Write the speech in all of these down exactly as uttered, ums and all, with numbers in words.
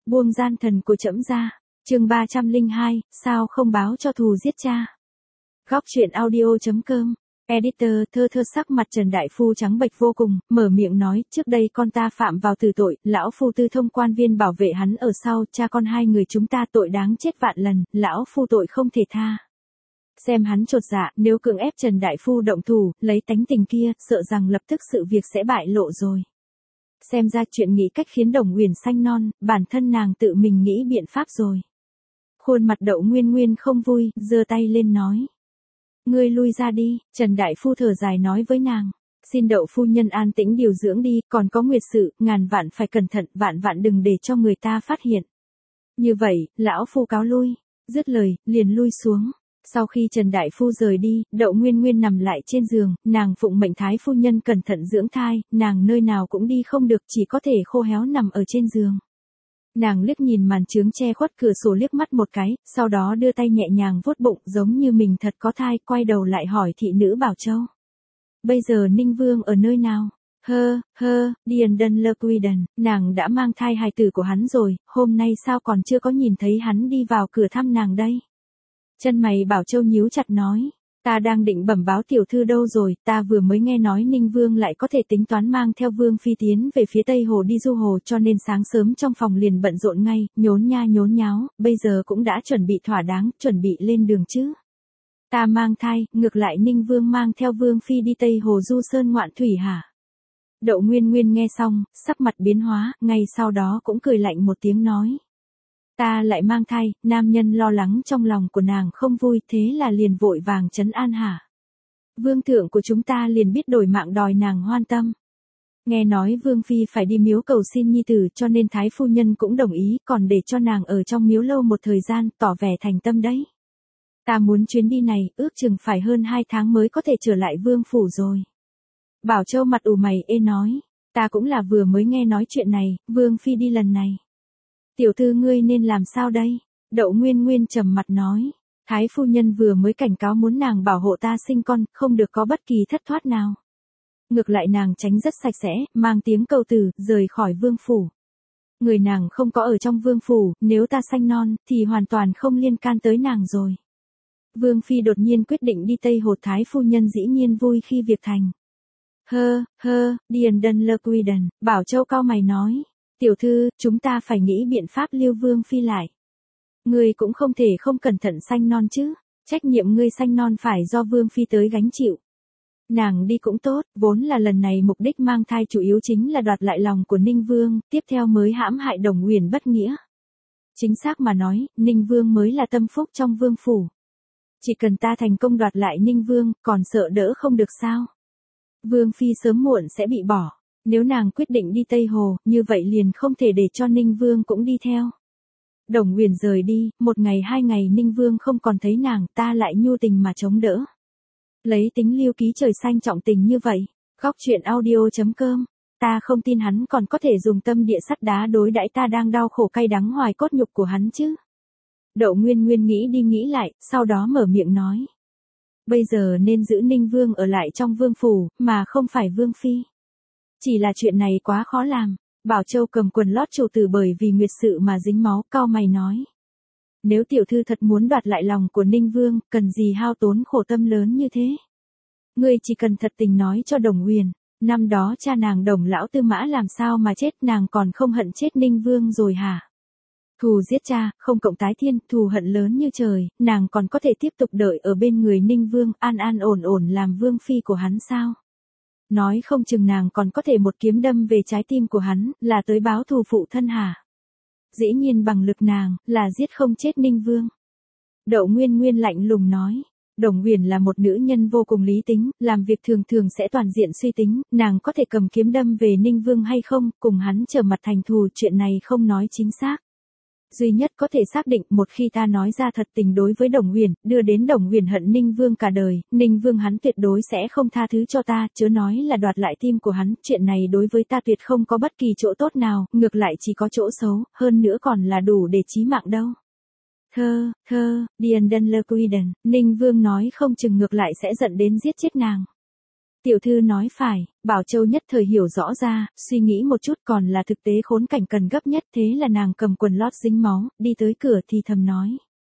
Buông gian thần của trẫm ra. Chương ba trăm lẻ hai, sao không báo cho thù giết cha. Góc truyện audio chấm com. Editor. Thơ thơ sắc mặt Trần Đại Phu trắng bệch vô cùng, mở miệng nói, trước đây con ta phạm vào tử tội, lão phu tư thông quan viên bảo vệ hắn ở sau, cha con hai người chúng ta tội đáng chết vạn lần, lão phu tội không thể tha. Xem hắn chột dạ, nếu cưỡng ép Trần Đại Phu động thủ, lấy tánh tình kia, sợ rằng lập tức sự việc sẽ bại lộ rồi. Xem ra chuyện nghĩ cách khiến Đồng Uyển xanh non, bản thân nàng tự mình nghĩ biện pháp rồi. Khuôn mặt Đậu Nguyên Nguyên không vui, giơ tay lên nói. Ngươi lui ra đi, Trần Đại Phu thở dài nói với nàng. Xin Đậu phu nhân an tĩnh điều dưỡng đi, còn có nguyệt sự, ngàn vạn phải cẩn thận, vạn vạn đừng để cho người ta phát hiện. Như vậy, lão phu cáo lui, dứt lời, liền lui xuống. Sau khi Trần Đại Phu rời đi, Đậu Nguyên Nguyên nằm lại trên giường, nàng phụng mệnh thái phu nhân cẩn thận dưỡng thai, nàng nơi nào cũng đi không được, chỉ có thể khô héo nằm ở trên giường. Nàng liếc nhìn màn trướng che khuất cửa sổ liếc mắt một cái, sau đó đưa tay nhẹ nhàng vuốt bụng giống như mình thật có thai, quay đầu lại hỏi thị nữ Bảo Châu. Bây giờ Ninh Vương ở nơi nào? Hơ, hơ, Điền Đân Lơ Quy Đần, nàng đã mang thai hài tử của hắn rồi, hôm nay sao còn chưa có nhìn thấy hắn đi vào cửa thăm nàng đây? Chân mày Bảo Châu nhíu chặt nói. Ta đang định bẩm báo tiểu thư đâu rồi, ta vừa mới nghe nói Ninh Vương lại có thể tính toán mang theo Vương Phi tiến về phía Tây Hồ đi du hồ, cho nên sáng sớm trong phòng liền bận rộn ngay, nhốn nha nhốn nháo, bây giờ cũng đã chuẩn bị thỏa đáng, chuẩn bị lên đường chứ. Ta mang thai, ngược lại Ninh Vương mang theo Vương Phi đi Tây Hồ du sơn ngoạn thủy hả? Đậu Nguyên Nguyên nghe xong, sắc mặt biến hóa, ngay sau đó cũng cười lạnh một tiếng nói. Ta lại mang thai, nam nhân lo lắng trong lòng của nàng không vui, thế là liền vội vàng trấn an hả. Vương thượng của chúng ta liền biết đổi mạng đòi nàng hoan tâm. Nghe nói Vương Phi phải đi miếu cầu xin nhi tử, cho nên thái phu nhân cũng đồng ý, còn để cho nàng ở trong miếu lâu một thời gian, tỏ vẻ thành tâm đấy. Ta muốn chuyến đi này, ước chừng phải hơn hai tháng mới có thể trở lại Vương phủ rồi. Bảo Châu mặt ủ mày ê nói, ta cũng là vừa mới nghe nói chuyện này, Vương Phi đi lần này. Tiểu thư ngươi nên làm sao đây? Đậu Nguyên Nguyên trầm mặt nói. Thái phu nhân vừa mới cảnh cáo muốn nàng bảo hộ ta sinh con, không được có bất kỳ thất thoát nào. Ngược lại nàng tránh rất sạch sẽ, mang tiếng cầu từ, rời khỏi vương phủ. Người nàng không có ở trong vương phủ, nếu ta sanh non, thì hoàn toàn không liên can tới nàng rồi. Vương Phi đột nhiên quyết định đi Tây Hồ, thái phu nhân dĩ nhiên vui khi việc thành. Hơ, hơ, Điền Đân Lơ Quy Đần, Bảo Châu cau mày nói. Tiểu thư, chúng ta phải nghĩ biện pháp lưu Vương Phi lại. Ngươi cũng không thể không cẩn thận sanh non chứ, trách nhiệm ngươi sanh non phải do Vương Phi tới gánh chịu. Nàng đi cũng tốt, vốn là lần này mục đích mang thai chủ yếu chính là đoạt lại lòng của Ninh Vương, tiếp theo mới hãm hại Đồng Uyển bất nghĩa. Chính xác mà nói, Ninh Vương mới là tâm phúc trong vương phủ. Chỉ cần ta thành công đoạt lại Ninh Vương, còn sợ đỡ không được sao? Vương Phi sớm muộn sẽ bị bỏ. Nếu nàng quyết định đi Tây Hồ, như vậy liền không thể để cho Ninh Vương cũng đi theo. Đồng Uyển rời đi, một ngày hai ngày Ninh Vương không còn thấy nàng, ta lại nhu tình mà chống đỡ. Lấy tính lưu ký trời xanh trọng tình như vậy. Góc truyện audio chấm com. Ta không tin hắn còn có thể dùng tâm địa sắt đá đối đãi ta đang đau khổ cay đắng hoài cốt nhục của hắn chứ. Đậu Nguyên Nguyên nghĩ đi nghĩ lại, sau đó mở miệng nói. Bây giờ nên giữ Ninh Vương ở lại trong vương phủ, mà không phải Vương Phi. Chỉ là chuyện này quá khó làm. Bảo Châu cầm quần lót chủ tử bởi vì nguyệt sự mà dính máu, cau mày nói. Nếu tiểu thư thật muốn đoạt lại lòng của Ninh Vương, cần gì hao tốn khổ tâm lớn như thế? Ngươi chỉ cần thật tình nói cho Đồng Uyển, năm đó cha nàng Đồng lão Tư Mã làm sao mà chết, nàng còn không hận chết Ninh Vương rồi hả? Thù giết cha, không cộng tái thiên, thù hận lớn như trời, nàng còn có thể tiếp tục đợi ở bên người Ninh Vương, an an ổn ổn làm Vương Phi của hắn sao? Nói không chừng nàng còn có thể một kiếm đâm về trái tim của hắn, là tới báo thù phụ thân hả? Dĩ nhiên bằng lực nàng, là giết không chết Ninh Vương. Đậu Nguyên Nguyên lạnh lùng nói. Đồng Uyển là một nữ nhân vô cùng lý tính, làm việc thường thường sẽ toàn diện suy tính, nàng có thể cầm kiếm đâm về Ninh Vương hay không, cùng hắn trở mặt thành thù, chuyện này không nói chính xác. Duy nhất có thể xác định, một khi ta nói ra thật tình đối với Đồng Uyển, đưa đến Đồng Uyển hận Ninh Vương cả đời, Ninh Vương hắn tuyệt đối sẽ không tha thứ cho ta, chớ nói là đoạt lại tim của hắn, chuyện này đối với ta tuyệt không có bất kỳ chỗ tốt nào, ngược lại chỉ có chỗ xấu, hơn nữa còn là đủ để chí mạng đâu. Thơ, thơ, Điền Đân Lơ Quy Đần, Ninh Vương nói không chừng ngược lại sẽ giận đến giết chết nàng. Tiểu thư nói phải, Bảo Châu nhất thời hiểu rõ ra, suy nghĩ một chút còn là thực tế khốn cảnh cần gấp nhất, thế là nàng cầm quần lót dính máu, đi tới cửa thì thầm nói.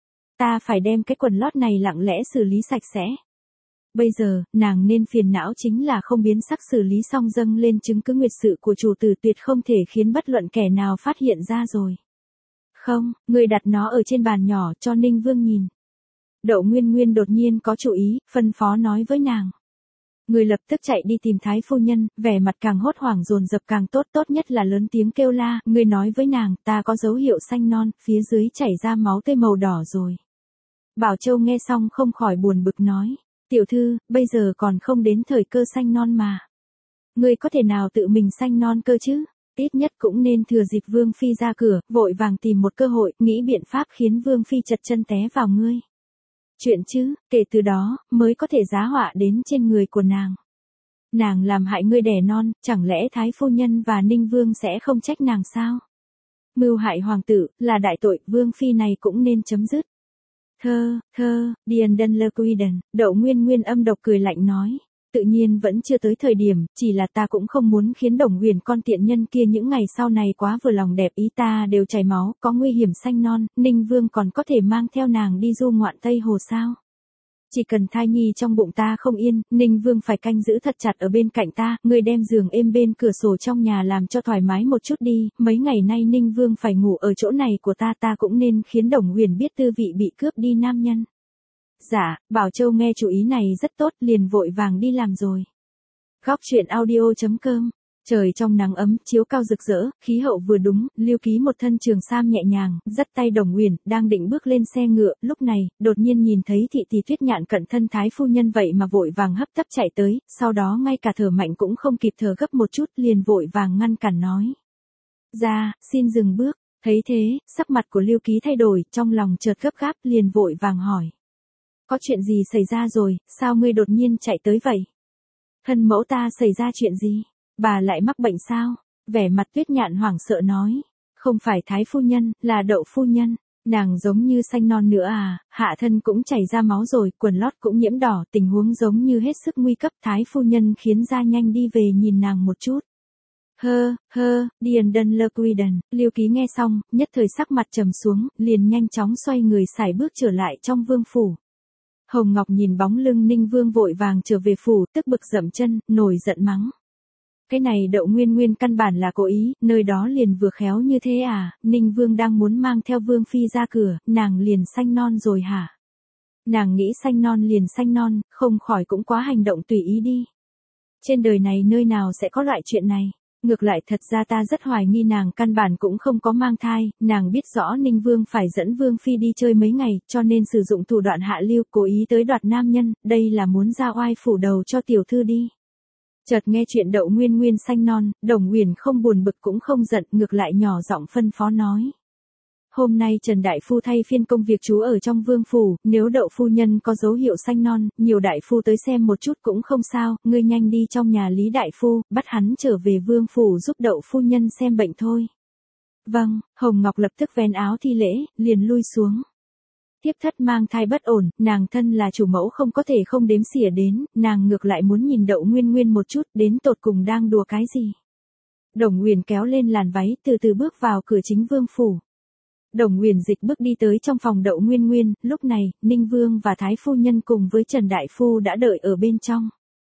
Ta phải đem cái quần lót này lặng lẽ xử lý sạch sẽ. Bây giờ, nàng nên phiền não chính là không biến sắc xử lý xong dâng lên chứng cứ nguyệt sự của chủ tử tuyệt không thể khiến bất luận kẻ nào phát hiện ra rồi. Không, người đặt nó ở trên bàn nhỏ cho Ninh Vương nhìn. Đậu Nguyên Nguyên đột nhiên có chủ ý, phân phó nói với nàng. Người lập tức chạy đi tìm Thái phu nhân, vẻ mặt càng hốt hoảng dồn dập càng tốt, tốt nhất là lớn tiếng kêu la, người nói với nàng, ta có dấu hiệu xanh non, phía dưới chảy ra máu tươi màu đỏ rồi. Bảo Châu nghe xong không khỏi buồn bực nói, tiểu thư, bây giờ còn không đến thời cơ xanh non mà. Người có thể nào tự mình xanh non cơ chứ? Ít nhất cũng nên thừa dịp Vương Phi ra cửa, vội vàng tìm một cơ hội, nghĩ biện pháp khiến Vương Phi chật chân té vào ngươi. Chuyện chứ, kể từ đó, mới có thể giá họa đến trên người của nàng. Nàng làm hại ngươi đẻ non, chẳng lẽ Thái phu nhân và Ninh Vương sẽ không trách nàng sao? Mưu hại hoàng tử, là đại tội, Vương Phi này cũng nên chấm dứt. Thơ, thơ, Điền Đân Lơ Quiden, Đậu Nguyên Nguyên âm độc cười lạnh nói. Tự nhiên vẫn chưa tới thời điểm, chỉ là ta cũng không muốn khiến Đồng Huyền con tiện nhân kia những ngày sau này quá vừa lòng đẹp ý ta đều chảy máu, có nguy hiểm xanh non, Ninh Vương còn có thể mang theo nàng đi du ngoạn Tây Hồ sao? Chỉ cần thai nhi trong bụng ta không yên, Ninh Vương phải canh giữ thật chặt ở bên cạnh ta, người đem giường êm bên cửa sổ trong nhà làm cho thoải mái một chút đi, mấy ngày nay Ninh Vương phải ngủ ở chỗ này của ta, ta cũng nên khiến Đồng Huyền biết tư vị bị cướp đi nam nhân. Dạ, Bảo Châu nghe chủ ý này rất tốt, liền vội vàng đi làm rồi. Góc truyện audio chấm com. Trời trong nắng ấm, chiếu cao rực rỡ, khí hậu vừa đúng, Lưu Ký một thân trường sam nhẹ nhàng, dắt tay Đồng Huyền, đang định bước lên xe ngựa, lúc này, đột nhiên nhìn thấy thị tỷ Tuyết Nhạn cận thân Thái phu nhân vậy mà vội vàng hấp tấp chạy tới, sau đó ngay cả thở mạnh cũng không kịp thở gấp một chút, liền vội vàng ngăn cản nói. Ra, xin dừng bước, thấy thế, sắc mặt của Lưu Ký thay đổi, trong lòng chợt gấp gáp, liền vội vàng hỏi. Có chuyện gì xảy ra rồi, sao ngươi đột nhiên chạy tới vậy? Thân mẫu ta xảy ra chuyện gì? Bà lại mắc bệnh sao? Vẻ mặt Tuyết Nhạn hoảng sợ nói. Không phải Thái phu nhân, là Đậu phu nhân. Nàng giống như xanh non nữa à, hạ thân cũng chảy ra máu rồi, quần lót cũng nhiễm đỏ, tình huống giống như hết sức nguy cấp. Thái phu nhân khiến ra nhanh đi về nhìn nàng một chút. Hơ, hơ, Điền Đân Lơ Quiden, Lưu Ký nghe xong, nhất thời sắc mặt trầm xuống, liền nhanh chóng xoay người sải bước trở lại trong vương phủ. Hồng Ngọc nhìn bóng lưng Ninh Vương vội vàng trở về phủ, tức bực dậm chân, nổi giận mắng. Cái này Đậu Nguyên Nguyên căn bản là cố ý, nơi đó liền vừa khéo như thế à, Ninh Vương đang muốn mang theo Vương Phi ra cửa, nàng liền xanh non rồi hả? Nàng nghĩ xanh non liền xanh non, không khỏi cũng quá hành động tùy ý đi. Trên đời này nơi nào sẽ có loại chuyện này? Ngược lại thật ra ta rất hoài nghi nàng căn bản cũng không có mang thai, nàng biết rõ Ninh Vương phải dẫn Vương Phi đi chơi mấy ngày, cho nên sử dụng thủ đoạn hạ lưu cố ý tới đoạt nam nhân, đây là muốn ra oai phủ đầu cho tiểu thư đi. Chợt nghe chuyện Đậu Nguyên Nguyên xanh non, Đồng Huyền không buồn bực cũng không giận, ngược lại nhỏ giọng phân phó nói. Hôm nay Trần Đại Phu thay phiên công việc trú ở trong vương phủ, nếu Đậu phu nhân có dấu hiệu xanh non, nhiều đại phu tới xem một chút cũng không sao, ngươi nhanh đi trong nhà Lý Đại Phu, bắt hắn trở về vương phủ giúp Đậu phu nhân xem bệnh thôi. Vâng, Hồng Ngọc lập tức vén áo thi lễ, liền lui xuống. Tiếp thất mang thai bất ổn, nàng thân là chủ mẫu không có thể không đếm xỉa đến, nàng ngược lại muốn nhìn Đậu Nguyên Nguyên một chút, đến tột cùng đang đùa cái gì. Đồng Huyền kéo lên làn váy, từ từ bước vào cửa chính vương phủ. Đồng Huyền dịch bước đi tới trong phòng Đậu Nguyên Nguyên, lúc này, Ninh Vương và Thái phu nhân cùng với Trần Đại Phu đã đợi ở bên trong.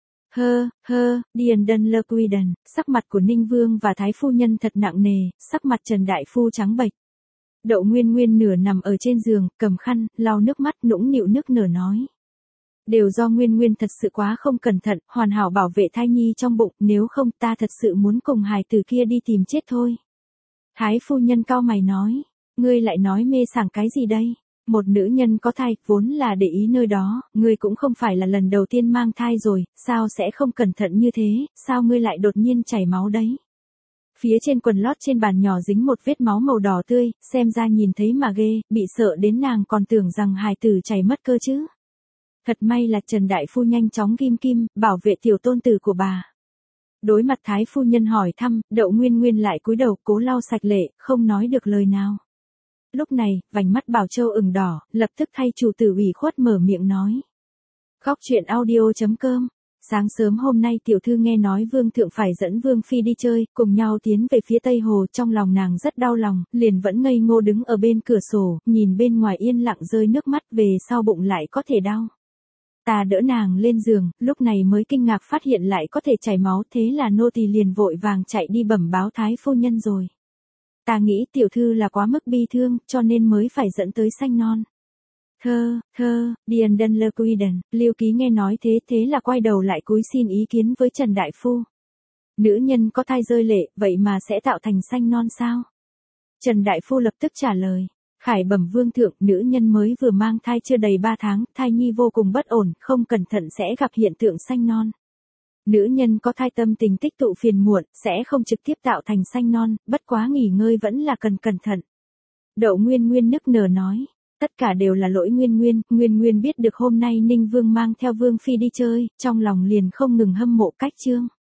Hơ, hơ, Điền Đân Lơ Quiden, sắc mặt của Ninh Vương và Thái phu nhân thật nặng nề, sắc mặt Trần Đại Phu trắng bệch. Đậu Nguyên Nguyên nửa nằm ở trên giường, cầm khăn, lau nước mắt, nũng nịu nức nở nói. Đều do Nguyên Nguyên thật sự quá không cẩn thận, hoàn hảo bảo vệ thai nhi trong bụng, nếu không ta thật sự muốn cùng hài tử kia đi tìm chết thôi. Thái phu nhân cau mày nói. Ngươi lại nói mê sảng cái gì đây? Một nữ nhân có thai, vốn là để ý nơi đó, ngươi cũng không phải là lần đầu tiên mang thai rồi, sao sẽ không cẩn thận như thế, sao ngươi lại đột nhiên chảy máu đấy? Phía trên quần lót trên bàn nhỏ dính một vết máu màu đỏ tươi, xem ra nhìn thấy mà ghê, bị sợ đến nàng còn tưởng rằng hài tử chảy mất cơ chứ. Thật may là Trần Đại Phu nhanh chóng ghim kim, bảo vệ tiểu tôn tử của bà. Đối mặt Thái phu nhân hỏi thăm, Đậu Nguyên Nguyên lại cúi đầu cố lau sạch lệ, không nói được lời nào. Lúc này, vành mắt Bảo Châu ửng đỏ, lập tức thay chủ tử ủy khuất mở miệng nói. Góc truyện audio chấm com Sáng sớm hôm nay tiểu thư nghe nói vương thượng phải dẫn vương phi đi chơi, cùng nhau tiến về phía Tây Hồ, trong lòng nàng rất đau lòng, liền vẫn ngây ngô đứng ở bên cửa sổ, nhìn bên ngoài yên lặng rơi nước mắt, về sau bụng lại có thể đau. Ta đỡ nàng lên giường, lúc này mới kinh ngạc phát hiện lại có thể chảy máu, thế là nô tỳ liền vội vàng chạy đi bẩm báo thái phu nhân rồi. Ta nghĩ tiểu thư là quá mức bi thương, cho nên mới phải dẫn tới sanh non. Thơ, thơ, Điền Đân Lơ Quy Đần, Lưu Ký nghe nói thế thế là quay đầu lại cúi xin ý kiến với Trần Đại Phu. Nữ nhân có thai rơi lệ, vậy mà sẽ tạo thành sanh non sao? Trần Đại Phu lập tức trả lời. Khải bẩm vương thượng, nữ nhân mới vừa mang thai chưa đầy ba tháng, thai nhi vô cùng bất ổn, không cẩn thận sẽ gặp hiện tượng sanh non. Nữ nhân có thai tâm tình tích tụ phiền muộn, sẽ không trực tiếp tạo thành sanh non, bất quá nghỉ ngơi vẫn là cần cẩn thận. Đậu Nguyên Nguyên nức nở nói. Tất cả đều là lỗi Nguyên Nguyên, Nguyên Nguyên biết được hôm nay Ninh Vương mang theo Vương Phi đi chơi, trong lòng liền không ngừng hâm mộ Cách Trương.